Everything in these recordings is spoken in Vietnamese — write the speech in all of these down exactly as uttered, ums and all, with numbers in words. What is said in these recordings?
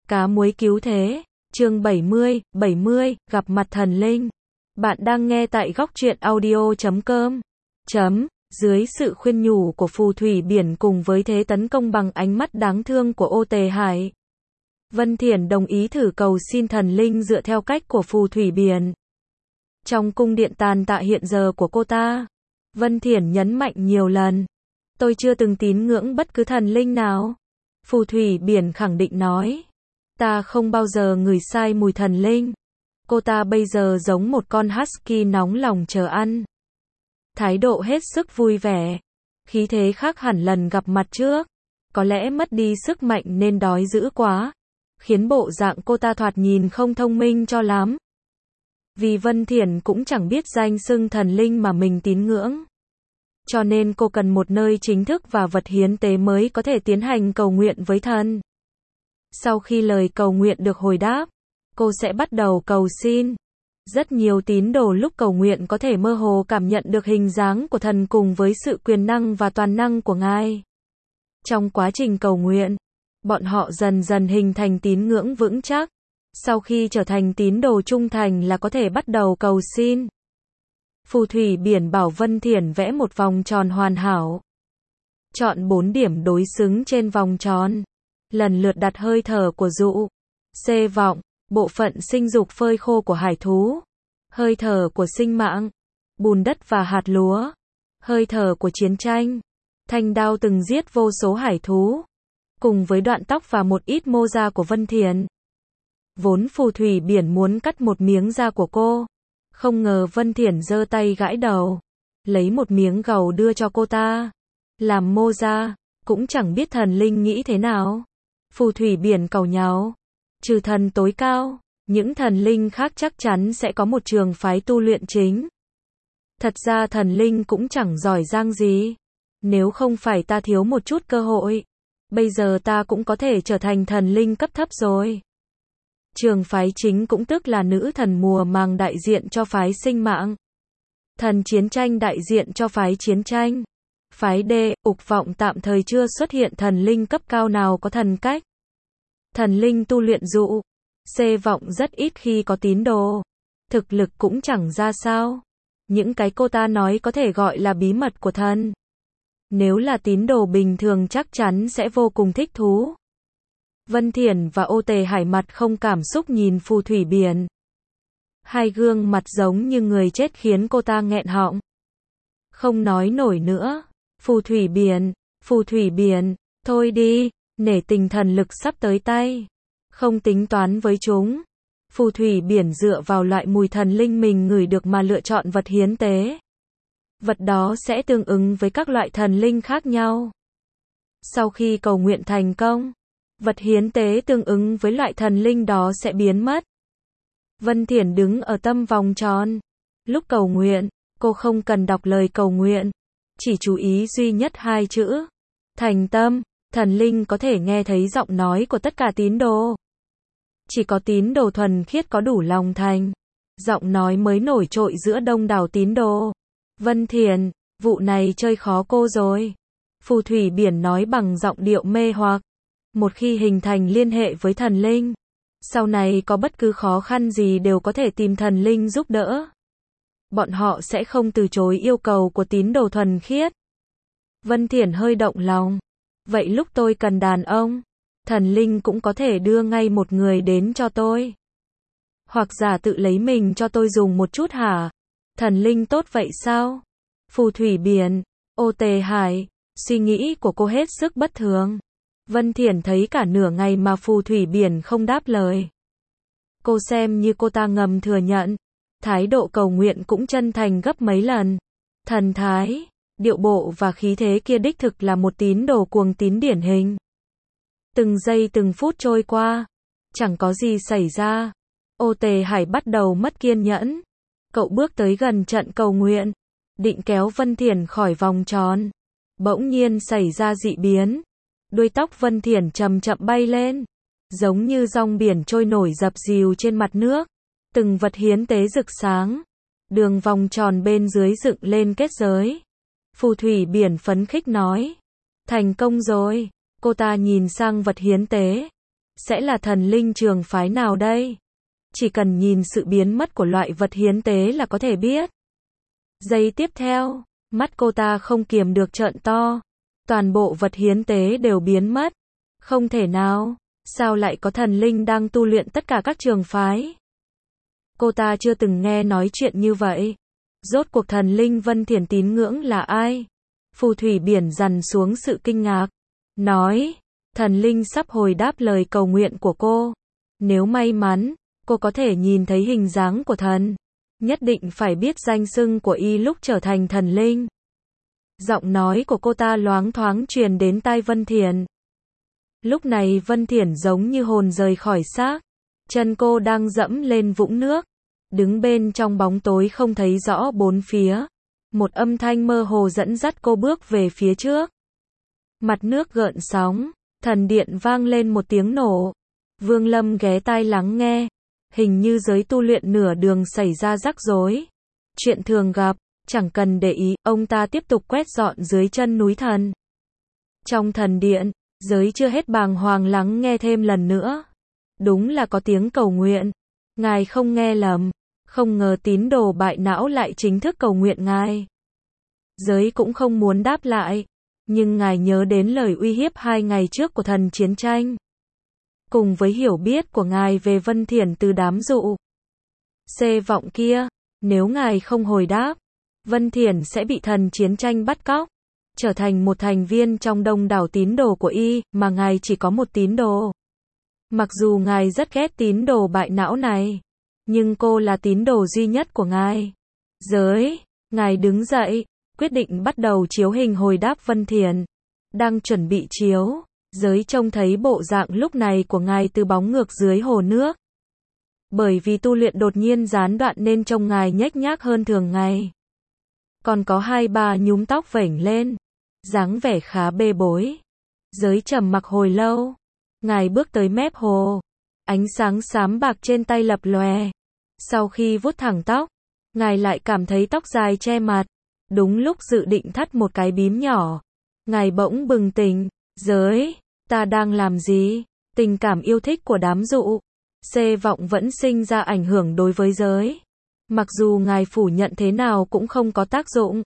Cá muối cứu thế, chương bảy mươi, bảy mươi, gặp mặt thần linh. Bạn đang nghe tại góc truyện audio chấm com. Chấm, dưới sự khuyên nhủ của phù thủy biển cùng với thế tấn công bằng ánh mắt đáng thương của Ô Tề Hải, Vân Thiển đồng ý thử cầu xin thần linh dựa theo cách của phù thủy biển. Trong cung điện tàn tạ hiện giờ của cô ta, Vân Thiển nhấn mạnh nhiều lần. Tôi chưa từng tín ngưỡng bất cứ thần linh nào. Phù thủy biển khẳng định nói. Ta không bao giờ ngửi sai mùi thần linh. Cô ta bây giờ giống một con husky nóng lòng chờ ăn. Thái độ hết sức vui vẻ. Khí thế khác hẳn lần gặp mặt trước. Có lẽ mất đi sức mạnh nên đói dữ quá. Khiến bộ dạng cô ta thoạt nhìn không thông minh cho lắm. Vì Vân Thiển cũng chẳng biết danh xưng thần linh mà mình tín ngưỡng. Cho nên cô cần một nơi chính thức và vật hiến tế mới có thể tiến hành cầu nguyện với thần. Sau khi lời cầu nguyện được hồi đáp, cô sẽ bắt đầu cầu xin. Rất nhiều tín đồ lúc cầu nguyện có thể mơ hồ cảm nhận được hình dáng của thần cùng với sự quyền năng và toàn năng của Ngài. Trong quá trình cầu nguyện, bọn họ dần dần hình thành tín ngưỡng vững chắc. Sau khi trở thành tín đồ trung thành là có thể bắt đầu cầu xin. Phù thủy biển bảo Vân Thiển vẽ một vòng tròn hoàn hảo. Chọn bốn điểm đối xứng trên vòng tròn. Lần lượt đặt hơi thở của dụ, xê vọng, bộ phận sinh dục phơi khô của hải thú, hơi thở của sinh mạng, bùn đất và hạt lúa, hơi thở của chiến tranh, thanh đao từng giết vô số hải thú, cùng với đoạn tóc và một ít mô da của Vân Thiển. Vốn phù thủy biển muốn cắt một miếng da của cô. Không ngờ Vân Thiển giơ tay gãi đầu, lấy một miếng gầu đưa cho cô ta. Làm mô da, cũng chẳng biết thần linh nghĩ thế nào. Phù thủy biển cầu nhau. Trừ thần tối cao, những thần linh khác chắc chắn sẽ có một trường phái tu luyện chính. Thật ra thần linh cũng chẳng giỏi giang gì. Nếu không phải ta thiếu một chút cơ hội, bây giờ ta cũng có thể trở thành thần linh cấp thấp rồi. Trường phái chính cũng tức là nữ thần mùa màng đại diện cho phái sinh mạng. Thần chiến tranh đại diện cho phái chiến tranh. Phái D, ục vọng tạm thời chưa xuất hiện thần linh cấp cao nào có thần cách. Thần linh tu luyện dụ. C vọng rất ít khi có tín đồ. Thực lực cũng chẳng ra sao. Những cái cô ta nói có thể gọi là bí mật của thần. Nếu là tín đồ bình thường chắc chắn sẽ vô cùng thích thú. Vân Thiển và Ô Tề Hải mặt không cảm xúc nhìn phù thủy biển. Hai gương mặt giống như người chết khiến cô ta nghẹn họng. Không nói nổi nữa. Phù thủy biển, phù thủy biển, thôi đi, nể tình thần lực sắp tới tay. Không tính toán với chúng. Phù thủy biển dựa vào loại mùi thần linh mình ngửi được mà lựa chọn vật hiến tế. Vật đó sẽ tương ứng với các loại thần linh khác nhau. Sau khi cầu nguyện thành công, vật hiến tế tương ứng với loại thần linh đó sẽ biến mất. Vân Thiển đứng ở tâm vòng tròn. Lúc cầu nguyện, cô không cần đọc lời cầu nguyện. Chỉ chú ý duy nhất hai chữ. Thành tâm, thần linh có thể nghe thấy giọng nói của tất cả tín đồ. Chỉ có tín đồ thuần khiết có đủ lòng thành. Giọng nói mới nổi trội giữa đông đảo tín đồ. Vân Thiển, vụ này chơi khó cô rồi. Phù thủy biển nói bằng giọng điệu mê hoặc. Một khi hình thành liên hệ với thần linh, sau này có bất cứ khó khăn gì đều có thể tìm thần linh giúp đỡ. Bọn họ sẽ không từ chối yêu cầu của tín đồ thuần khiết. Vân Thiển hơi động lòng. Vậy lúc tôi cần đàn ông, thần linh cũng có thể đưa ngay một người đến cho tôi. Hoặc giả tự lấy mình cho tôi dùng một chút hả? Thần linh tốt vậy sao? Phù thủy biển, Ô Tề Hải, suy nghĩ của cô hết sức bất thường. Vân Thiển thấy cả nửa ngày mà phù thủy biển không đáp lời. Cô xem như cô ta ngầm thừa nhận. Thái độ cầu nguyện cũng chân thành gấp mấy lần. Thần thái, điệu bộ và khí thế kia đích thực là một tín đồ cuồng tín điển hình. Từng giây từng phút trôi qua, chẳng có gì xảy ra. Ô Tề Hải bắt đầu mất kiên nhẫn. Cậu bước tới gần trận cầu nguyện, định kéo Vân Thiển khỏi vòng tròn. Bỗng nhiên xảy ra dị biến. Đuôi tóc Vân Thiển chậm chậm bay lên, giống như dòng biển trôi nổi dập dìu trên mặt nước. Từng vật hiến tế rực sáng. Đường vòng tròn bên dưới dựng lên kết giới. Phù thủy biển phấn khích nói. Thành công rồi. Cô ta nhìn sang vật hiến tế. sẽ là thần linh trường phái nào đây? Chỉ cần nhìn sự biến mất của loại vật hiến tế là có thể biết. Giây tiếp theo, mắt cô ta không kiềm được trợn to. Toàn bộ vật hiến tế đều biến mất. Không thể nào, sao lại có thần linh đang tu luyện tất cả các trường phái? Cô ta chưa từng nghe nói chuyện như vậy. Rốt cuộc thần linh Vân Thiển tín ngưỡng là ai? Phù thủy biển dằn xuống sự kinh ngạc. Nói, thần linh sắp hồi đáp lời cầu nguyện của cô. Nếu may mắn, cô có thể nhìn thấy hình dáng của thần. Nhất định phải biết danh xưng của y lúc trở thành thần linh. Giọng nói của cô ta loáng thoáng truyền đến tai Vân Thiển. Lúc này Vân Thiển giống như hồn rời khỏi xác. Chân cô đang dẫm lên vũng nước. Đứng bên trong bóng tối không thấy rõ bốn phía. Một âm thanh mơ hồ dẫn dắt cô bước về phía trước. Mặt nước gợn sóng, thần điện vang lên một tiếng nổ. Vương Lâm ghé tai lắng nghe. Hình như giới tu luyện nửa đường xảy ra rắc rối. Chuyện thường gặp, chẳng cần để ý, ông ta tiếp tục quét dọn dưới chân núi thần. Trong thần điện, giới chưa hết bàng hoàng lắng nghe thêm lần nữa. Đúng là có tiếng cầu nguyện. Ngài không nghe lầm. Không ngờ tín đồ bại não lại chính thức cầu nguyện ngài. Giới cũng không muốn đáp lại. Nhưng ngài nhớ đến lời uy hiếp hai ngày trước của thần chiến tranh. Cùng với hiểu biết của ngài về Vân Thiển từ đám dụ xê vọng kia. Nếu ngài không hồi đáp, Vân Thiển sẽ bị thần chiến tranh bắt cóc. Trở thành một thành viên trong đông đảo tín đồ của y, mà ngài chỉ có một tín đồ. Mặc dù ngài rất ghét tín đồ bại não này. Nhưng cô là tín đồ duy nhất của ngài. Giới, ngài đứng dậy, quyết định bắt đầu chiếu hình hồi đáp Vân Thiển. Đang chuẩn bị chiếu, giới trông thấy bộ dạng lúc này của ngài từ bóng ngược dưới hồ nước. Bởi vì tu luyện đột nhiên gián đoạn nên trông ngài nhếch nhác hơn thường ngày. Còn có hai ba nhúm tóc vểnh lên, dáng vẻ khá bê bối. Giới trầm mặc hồi lâu, ngài bước tới mép hồ. Ánh sáng xám bạc trên tay lập lòe. Sau khi vuốt thẳng tóc, ngài lại cảm thấy tóc dài che mặt. Đúng lúc dự định thắt một cái bím nhỏ, ngài bỗng bừng tỉnh. Giới, ta đang làm gì? Tình cảm yêu thích của đám dụ xê vọng vẫn sinh ra ảnh hưởng đối với giới. Mặc dù ngài phủ nhận thế nào cũng không có tác dụng.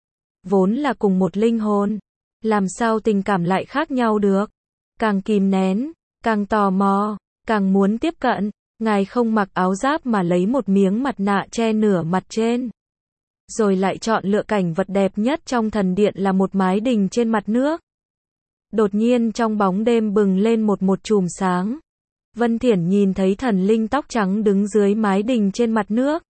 Vốn là cùng một linh hồn, làm sao tình cảm lại khác nhau được? Càng kìm nén, càng tò mò, càng muốn tiếp cận. Ngài không mặc áo giáp mà lấy một miếng mặt nạ che nửa mặt trên. Rồi lại chọn lựa cảnh vật đẹp nhất trong thần điện là một mái đình trên mặt nước. Đột nhiên trong bóng đêm bừng lên một một chùm sáng. Vân Thiển nhìn thấy thần linh tóc trắng đứng dưới mái đình trên mặt nước.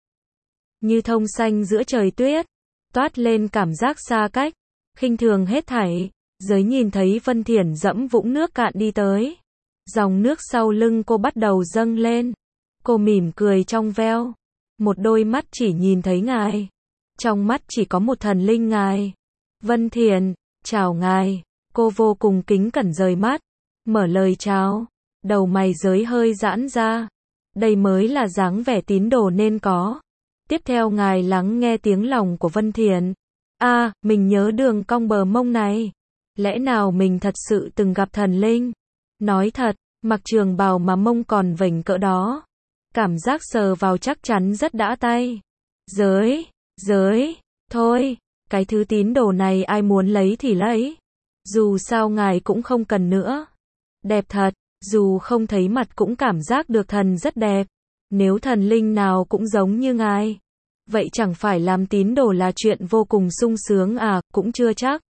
Như thông xanh giữa trời tuyết. Toát lên cảm giác xa cách. Khinh thường hết thảy. Giới nhìn thấy Vân Thiển dẫm vũng nước cạn đi tới. Dòng nước sau lưng cô bắt đầu dâng lên. Cô mỉm cười trong veo. Một đôi mắt chỉ nhìn thấy ngài. Trong mắt chỉ có một thần linh ngài. Vân Thiển, chào ngài. Cô vô cùng kính cẩn rời mắt. Mở lời chào. Đầu mày giới hơi giãn ra. Đây mới là dáng vẻ tín đồ nên có. Tiếp theo ngài lắng nghe tiếng lòng của Vân Thiển. À, mình nhớ đường cong bờ mông này. Lẽ nào mình thật sự từng gặp thần linh? Nói thật, mặc trường bào mà mông còn vểnh cỡ đó. Cảm giác sờ vào chắc chắn rất đã tay. Giới, giới, thôi, cái thứ tín đồ này ai muốn lấy thì lấy. Dù sao ngài cũng không cần nữa. Đẹp thật, dù không thấy mặt cũng cảm giác được thần rất đẹp. Nếu thần linh nào cũng giống như ngài, vậy chẳng phải làm tín đồ là chuyện vô cùng sung sướng à, cũng chưa chắc.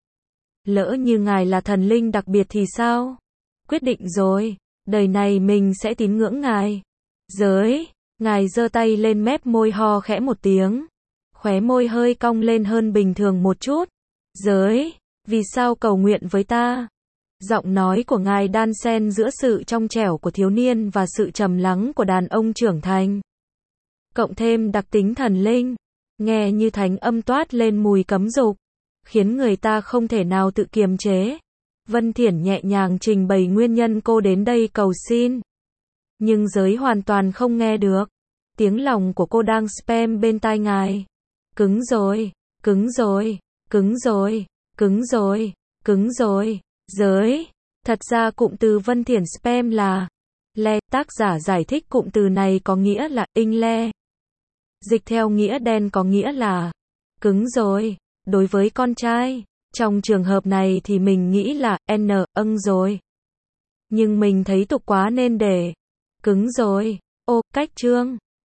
Lỡ như ngài là thần linh đặc biệt thì sao? Quyết định rồi, đời này mình sẽ tín ngưỡng ngài. Giới, ngài giơ tay lên mép môi ho khẽ một tiếng. Khóe môi hơi cong lên hơn bình thường một chút. Giới, vì sao cầu nguyện với ta? Giọng nói của ngài đan xen giữa sự trong trẻo của thiếu niên và sự trầm lắng của đàn ông trưởng thành. Cộng thêm đặc tính thần linh, nghe như thánh âm toát lên mùi cấm dục, khiến người ta không thể nào tự kiềm chế. Vân Thiển nhẹ nhàng trình bày nguyên nhân cô đến đây cầu xin. Nhưng giới hoàn toàn không nghe được. Tiếng lòng của cô đang spam bên tai ngài. Cứng rồi, cứng rồi, cứng rồi, cứng rồi, cứng rồi. Giới, thật ra cụm từ Vân Thiển spam là Le, tác giả giải thích cụm từ này có nghĩa là inh le. Dịch theo nghĩa đen có nghĩa là cứng rồi. Đối với con trai, trong trường hợp này thì mình nghĩ là n, âng rồi. Nhưng mình thấy tục quá nên để cứng rồi. Ô, cách chương.